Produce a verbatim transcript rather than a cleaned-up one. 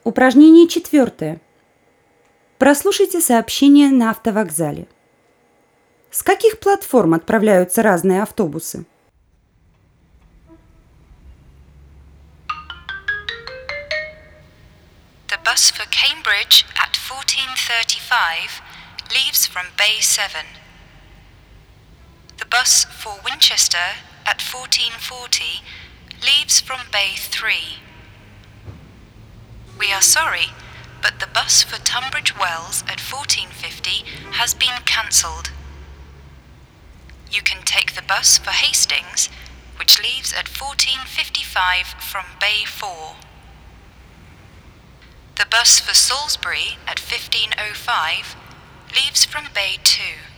Упражнение четвертое. Прослушайте сообщение на автовокзале. С каких платформ отправляются разные автобусы? The bus for Cambridge at fourteen thirty-five leaves from Bay seven. The bus for Winchester at fourteen forty leaves from Bay three. We are sorry, but the bus for Tunbridge Wells at fourteen fifty has been cancelled. You can take the bus for Hastings, which leaves at fourteen fifty-five from Bay four. The bus for Salisbury at fifteen oh five leaves from Bay two.